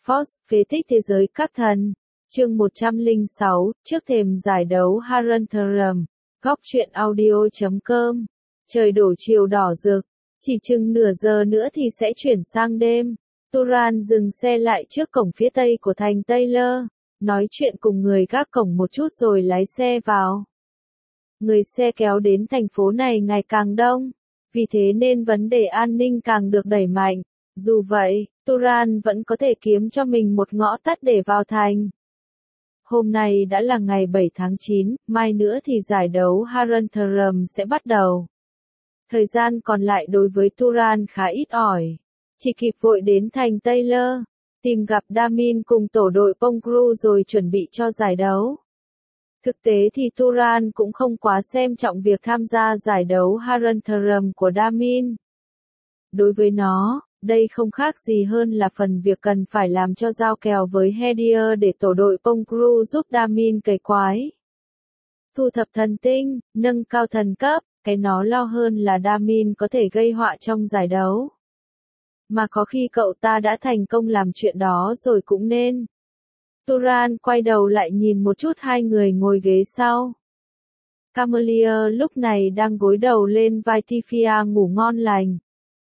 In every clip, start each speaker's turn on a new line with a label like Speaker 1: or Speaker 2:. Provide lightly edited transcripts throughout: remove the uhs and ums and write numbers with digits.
Speaker 1: Force, phế tích thế giới các thần. Chương 106, trước thềm giải đấu Harantaram. Góc truyện audio.com. Trời đổ chiều đỏ rực. Chỉ chừng nửa giờ nữa thì sẽ chuyển sang đêm. Turan dừng xe lại trước cổng phía tây của thành Taylor. Nói chuyện cùng người gác cổng một chút rồi lái xe vào. Người xe kéo đến thành phố này ngày càng đông. Vì thế nên vấn đề an ninh càng được đẩy mạnh. Dù vậy, Turan vẫn có thể kiếm cho mình một ngõ tắt để vào thành. Hôm nay đã là ngày 7 tháng 9, mai nữa thì giải đấu Harantaram sẽ bắt đầu. Thời gian còn lại đối với Turan khá ít ỏi. Chỉ kịp vội đến thành Taylor, tìm gặp Damin cùng tổ đội Pongru rồi chuẩn bị cho giải đấu. Thực tế thì Turan cũng không quá xem trọng việc tham gia giải đấu Harantaram của Damin. Đối với nó, đây không khác gì hơn là phần việc cần phải làm cho giao kèo với Hedier để tổ đội Pongru giúp Damin cày quái. Thu thập thần tinh, nâng cao thần cấp, cái nó lo hơn là Damin có thể gây họa trong giải đấu. Mà có khi cậu ta đã thành công làm chuyện đó rồi cũng nên. Turan quay đầu lại nhìn một chút hai người ngồi ghế sau. Camelia lúc này đang gối đầu lên vai Tifia ngủ ngon lành.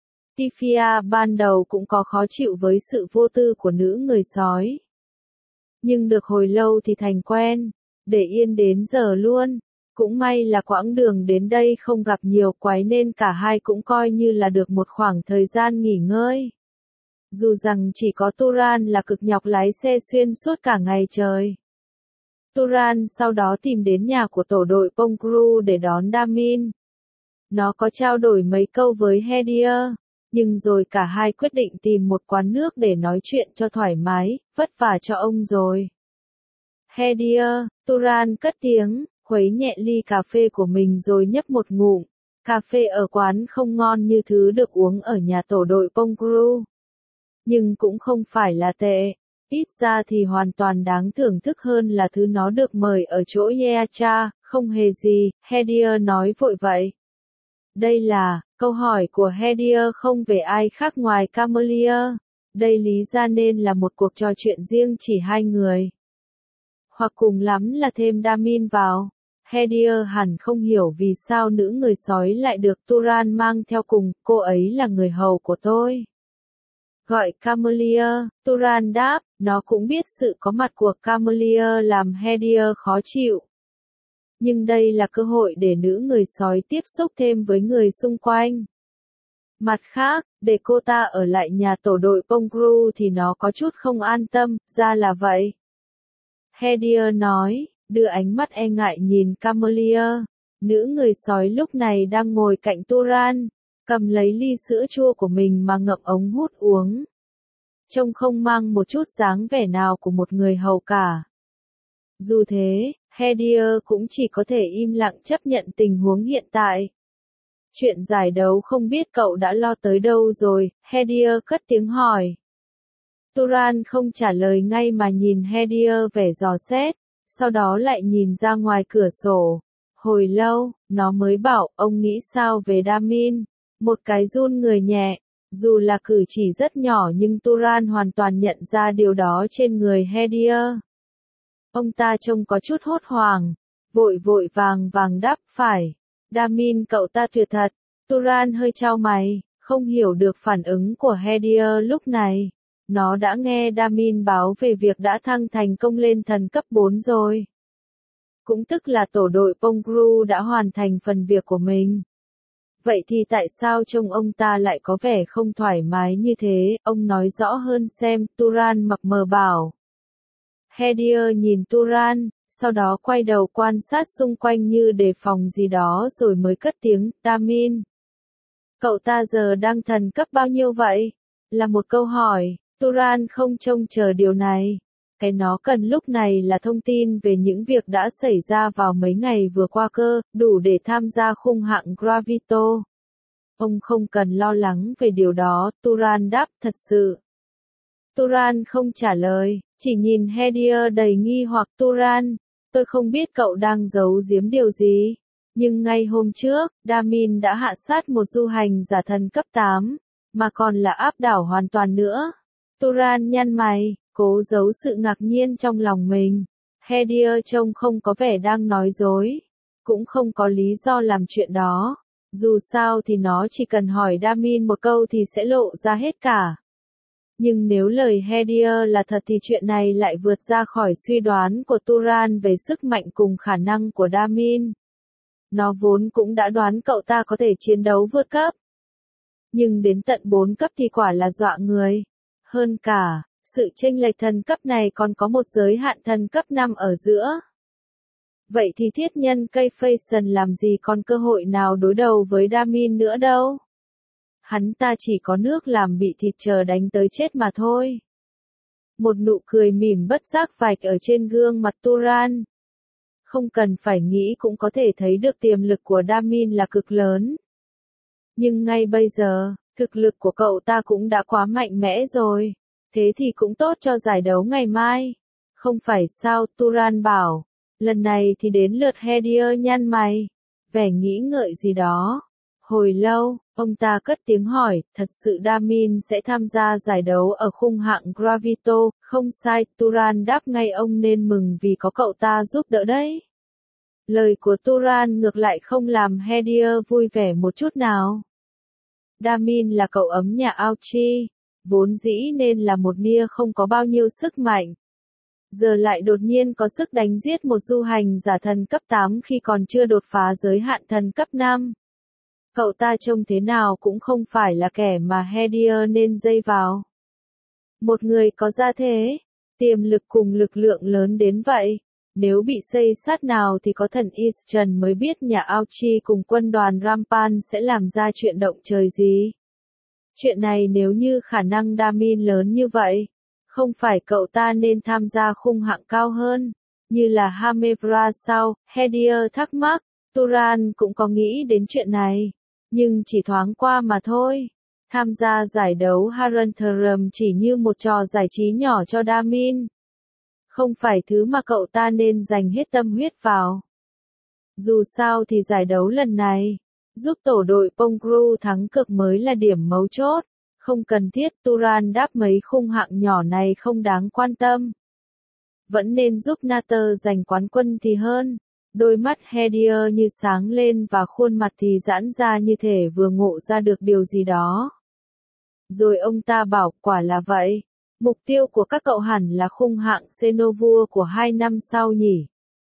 Speaker 1: Tifia ban đầu cũng có khó chịu với sự vô tư của nữ người sói. Nhưng được hồi lâu thì thành quen, để yên đến giờ luôn. Cũng may là quãng đường đến đây không gặp nhiều quái nên cả hai cũng coi như là được một khoảng thời gian nghỉ ngơi. Dù rằng chỉ có Turan là cực nhọc lái xe xuyên suốt cả ngày trời. Turan sau đó tìm đến nhà của tổ đội Pongru để đón Damin. Nó có trao đổi mấy câu với Hedier, nhưng rồi cả hai quyết định tìm một quán nước để nói chuyện cho thoải mái, vất vả cho ông rồi. Hedier, Turan cất tiếng, khuấy nhẹ ly cà phê của mình rồi nhấp một ngụm. Cà phê ở quán không ngon như thứ được uống ở nhà tổ đội Pongru. Nhưng cũng không phải là tệ. Ít ra thì hoàn toàn đáng thưởng thức hơn là thứ nó được mời ở chỗ Yeacha, không hề gì, Hedier nói vội vậy. Đây là, câu hỏi của Hedier không về ai khác ngoài Camelia. Đây lý ra nên là một cuộc trò chuyện riêng chỉ hai người. Hoặc cùng lắm là thêm Damin vào. Hedier hẳn không hiểu vì sao nữ người sói lại được Turan mang theo cùng, cô ấy là người hầu của tôi. Gọi Camelia, Turan đáp, nó cũng biết sự có mặt của Camelia làm Hedier khó chịu. Nhưng đây là cơ hội để nữ người sói tiếp xúc thêm với người xung quanh. Mặt khác, để cô ta ở lại nhà tổ đội Pongru thì nó có chút không an tâm, ra là vậy. Hedier nói, đưa ánh mắt e ngại nhìn Camelia. Nữ người sói lúc này đang ngồi cạnh Turan, cầm lấy ly sữa chua của mình mà ngậm ống hút uống. Trông không mang một chút dáng vẻ nào của một người hầu cả. Dù thế, Hedier cũng chỉ có thể im lặng chấp nhận tình huống hiện tại. Chuyện giải đấu không biết cậu đã lo tới đâu rồi, Hedier cất tiếng hỏi. Turan không trả lời ngay mà nhìn Hedier vẻ dò xét, sau đó lại nhìn ra ngoài cửa sổ. Hồi lâu, nó mới bảo, ông nghĩ sao về Damin? Một cái run người nhẹ, dù là cử chỉ rất nhỏ nhưng Turan hoàn toàn nhận ra điều đó trên người Hedier. Ông ta trông có chút hốt hoảng, vội vàng đáp, phải. Damin cậu ta tuyệt thật. Turan hơi chau mày, không hiểu được phản ứng của Hedier lúc này. Nó đã nghe Damin báo về việc đã thăng thành công lên thần cấp 4 rồi. Cũng tức là tổ đội Pongru đã hoàn thành phần việc của mình. Vậy thì tại sao trông ông ta lại có vẻ không thoải mái như thế, ông nói rõ hơn xem, Turan mập mờ bảo. Hedier nhìn Turan, sau đó quay đầu quan sát xung quanh như đề phòng gì đó rồi mới cất tiếng, Damin. Cậu ta giờ đang thần cấp bao nhiêu vậy? Là một câu hỏi, Turan không trông chờ điều này. Cái nó cần lúc này là thông tin về những việc đã xảy ra vào mấy ngày vừa qua cơ, đủ để tham gia khung hạng Gravito. Ông không cần lo lắng về điều đó, Turan đáp, thật sự. Turan không trả lời, chỉ nhìn Hedier đầy nghi hoặc. Turan, tôi không biết cậu đang giấu giếm điều gì. Nhưng ngay hôm trước, Damin đã hạ sát một du hành giả thần cấp 8, mà còn là áp đảo hoàn toàn nữa. Turan nhăn mày, cố giấu sự ngạc nhiên trong lòng mình. Hedier trông không có vẻ đang nói dối, cũng không có lý do làm chuyện đó. Dù sao thì nó chỉ cần hỏi Damin một câu thì sẽ lộ ra hết cả. Nhưng nếu lời Hedier là thật thì chuyện này lại vượt ra khỏi suy đoán của Turan về sức mạnh cùng khả năng của Damin. Nó vốn cũng đã đoán cậu ta có thể chiến đấu vượt cấp. Nhưng đến tận 4 cấp thì quả là dọa người. Hơn cả, sự chênh lệch thần cấp này còn có một giới hạn thần cấp 5 ở giữa. Vậy thì thiết nhân cây Faison làm gì còn cơ hội nào đối đầu với Damin nữa đâu. Hắn ta chỉ có nước làm bị thịt chờ đánh tới chết mà thôi. Một nụ cười mỉm bất giác vạch ở trên gương mặt Turan. Không cần phải nghĩ cũng có thể thấy được tiềm lực của Damin là cực lớn. Nhưng ngay bây giờ, thực lực của cậu ta cũng đã quá mạnh mẽ rồi. Thế thì cũng tốt cho giải đấu ngày mai. Không phải sao, Turan bảo. Lần này thì đến lượt Hedier nhăn mày. Vẻ nghĩ ngợi gì đó. Hồi lâu, ông ta cất tiếng hỏi, thật sự Damin sẽ tham gia giải đấu ở khung hạng Gravito, không sai, Turan đáp ngay ông nên mừng vì có cậu ta giúp đỡ đấy. Lời của Turan ngược lại không làm Hedier vui vẻ một chút nào. Damin là cậu ấm nhà Auchi, vốn dĩ nên là một nia không có bao nhiêu sức mạnh. Giờ lại đột nhiên có sức đánh giết một du hành giả thần cấp 8 khi còn chưa đột phá giới hạn thần cấp 5. Cậu ta trông thế nào cũng không phải là kẻ mà Hedier nên dây vào. Một người có gia thế, tiềm lực cùng lực lượng lớn đến vậy. Nếu bị xây sát nào thì có thần Eastern mới biết nhà Auchi cùng quân đoàn Rampan sẽ làm ra chuyện động trời gì. Chuyện này nếu như khả năng Damin lớn như vậy, không phải cậu ta nên tham gia khung hạng cao hơn, như là Hamevra sao, Hedier thắc mắc, Turan cũng có nghĩ đến chuyện này, nhưng chỉ thoáng qua mà thôi. Tham gia giải đấu Harantherum chỉ như một trò giải trí nhỏ cho Damin. Không phải thứ mà cậu ta nên dành hết tâm huyết vào. Dù sao thì giải đấu lần này, giúp tổ đội Pongru thắng cực mới là điểm mấu chốt. Không cần thiết, Turan đáp mấy khung hạng nhỏ này không đáng quan tâm. Vẫn nên giúp Nater giành quán quân thì hơn. Đôi mắt Hedier như sáng lên và khuôn mặt thì giãn ra như thể vừa ngộ ra được điều gì đó. Rồi ông ta bảo, quả là vậy. Mục tiêu của các cậu hẳn là khung hạng Xenovua của 2 năm sau nhỉ?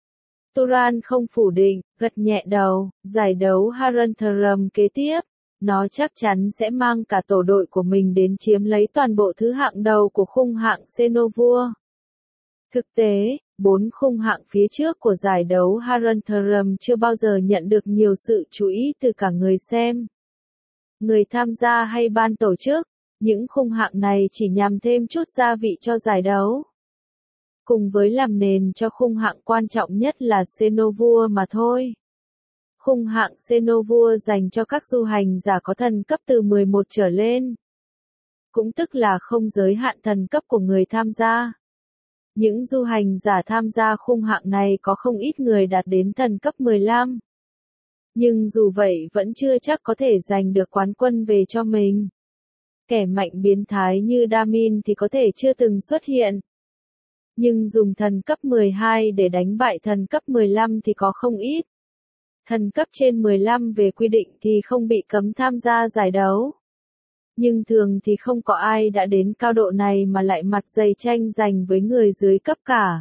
Speaker 1: Turan không phủ định, gật nhẹ đầu, giải đấu Harantherum kế tiếp. Nó chắc chắn sẽ mang cả tổ đội của mình đến chiếm lấy toàn bộ thứ hạng đầu của khung hạng Xenovua. Thực tế, 4 khung hạng phía trước của giải đấu Harantherum chưa bao giờ nhận được nhiều sự chú ý từ cả người xem, người tham gia hay ban tổ chức. Những khung hạng này chỉ nhằm thêm chút gia vị cho giải đấu, cùng với làm nền cho khung hạng quan trọng nhất là Xenovua mà thôi. Khung hạng Xenovua dành cho các du hành giả có thần cấp từ 11 trở lên, cũng tức là không giới hạn thần cấp của người tham gia. Những du hành giả tham gia khung hạng này có không ít người đạt đến thần cấp 15. Nhưng dù vậy vẫn chưa chắc có thể giành được quán quân về cho mình. Kẻ mạnh biến thái như Damin thì có thể chưa từng xuất hiện. Nhưng dùng thần cấp 12 để đánh bại thần cấp 15 thì có không ít. Thần cấp trên 15 về quy định thì không bị cấm tham gia giải đấu. Nhưng thường thì không có ai đã đến cao độ này mà lại mặt dày tranh giành với người dưới cấp cả.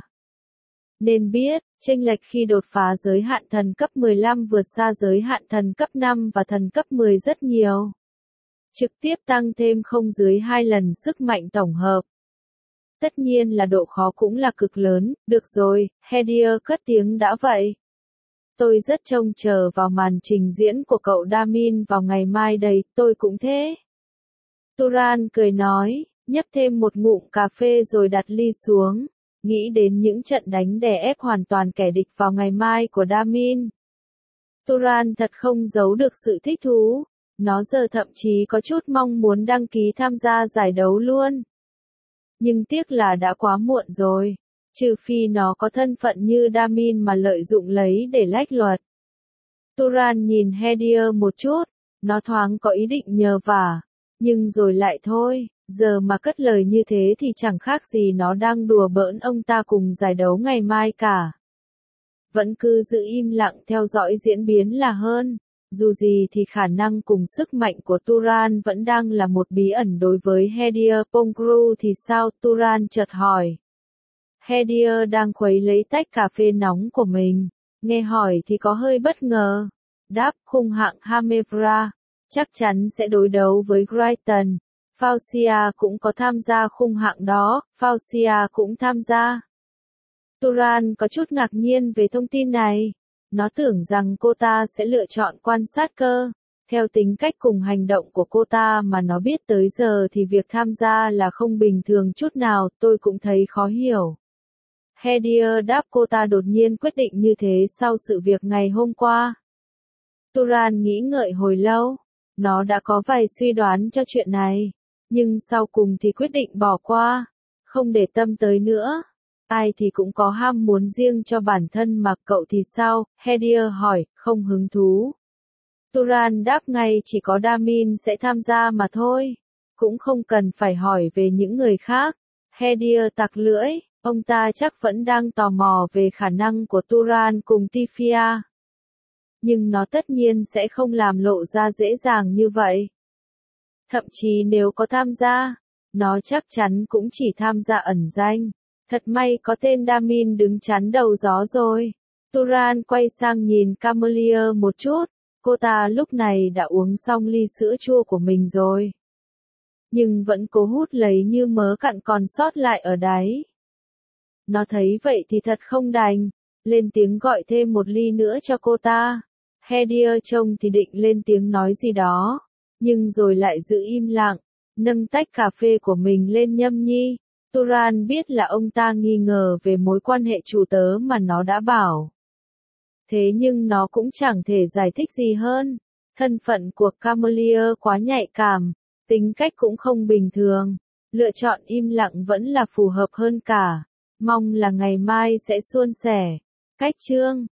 Speaker 1: Nên biết, chênh lệch khi đột phá giới hạn thần cấp 15 vượt xa giới hạn thần cấp 5 và thần cấp 10 rất nhiều. Trực tiếp tăng thêm không dưới 2 lần sức mạnh tổng hợp. Tất nhiên là độ khó cũng là cực lớn, được rồi, Hedier cất tiếng đã vậy. Tôi rất trông chờ vào màn trình diễn của cậu Damin vào ngày mai đây, tôi cũng thế. Turan cười nói, nhấp thêm một ngụm cà phê rồi đặt ly xuống, nghĩ đến những trận đánh đè ép hoàn toàn kẻ địch vào ngày mai của Damin. Turan thật không giấu được sự thích thú, nó giờ thậm chí có chút mong muốn đăng ký tham gia giải đấu luôn. Nhưng tiếc là đã quá muộn rồi, trừ phi nó có thân phận như Damin mà lợi dụng lấy để lách luật. Turan nhìn Hedier một chút, nó thoáng có ý định nhờ vả, nhưng rồi lại thôi, Giờ mà cất lời như thế thì chẳng khác gì nó đang đùa bỡn ông ta cùng giải đấu ngày mai cả. Vẫn cứ giữ im lặng theo dõi diễn biến là hơn. Dù gì thì khả năng cùng sức mạnh của Turan vẫn đang là một bí ẩn đối với Hedir Pongru thì sao? Turan chợt hỏi. Hedir đang khuấy lấy tách cà phê nóng của mình. Nghe hỏi thì có hơi bất ngờ. Đáp khung hạng Hamevra. Chắc chắn sẽ đối đấu với Brighton. Faucia cũng có tham gia khung hạng đó. Faucia cũng tham gia. Turan có chút ngạc nhiên về thông tin này. Nó tưởng rằng cô ta sẽ lựa chọn quan sát cơ. Theo tính cách cùng hành động của cô ta mà nó biết tới giờ thì việc tham gia là không bình thường chút nào, tôi cũng thấy khó hiểu. Hedir đáp cô ta đột nhiên quyết định như thế sau sự việc ngày hôm qua. Turan nghĩ ngợi hồi lâu. Nó đã có vài suy đoán cho chuyện này. Nhưng sau cùng thì quyết định bỏ qua. Không để tâm tới nữa. Ai thì cũng có ham muốn riêng cho bản thân mà cậu thì sao? Hedir hỏi, không hứng thú. Turan đáp ngay chỉ có Damin sẽ tham gia mà thôi. Cũng không cần phải hỏi về những người khác. Hedir tặc lưỡi, ông ta chắc vẫn đang tò mò về khả năng của Turan cùng Tifia. Nhưng nó tất nhiên sẽ không làm lộ ra dễ dàng như vậy. Thậm chí nếu có tham gia, nó chắc chắn cũng chỉ tham gia ẩn danh. Thật may có tên Damin đứng chắn đầu gió rồi. Turan quay sang nhìn Camelier một chút. Cô ta lúc này đã uống xong ly sữa chua của mình rồi. Nhưng vẫn cố hút lấy như mớ cặn còn sót lại ở đáy. Nó thấy vậy thì thật không đành. Lên tiếng gọi thêm một ly nữa cho cô ta. Hedir trông thì định lên tiếng nói gì đó. Nhưng rồi lại giữ im lặng. Nâng tách cà phê của mình lên nhâm nhi. Turan biết là ông ta nghi ngờ về mối quan hệ chủ tớ mà nó đã bảo. Thế nhưng nó cũng chẳng thể giải thích gì hơn. Thân phận của Camelier quá nhạy cảm, tính cách cũng không bình thường. Lựa chọn im lặng vẫn là phù hợp hơn cả. Mong là ngày mai sẽ suôn sẻ. Cách chương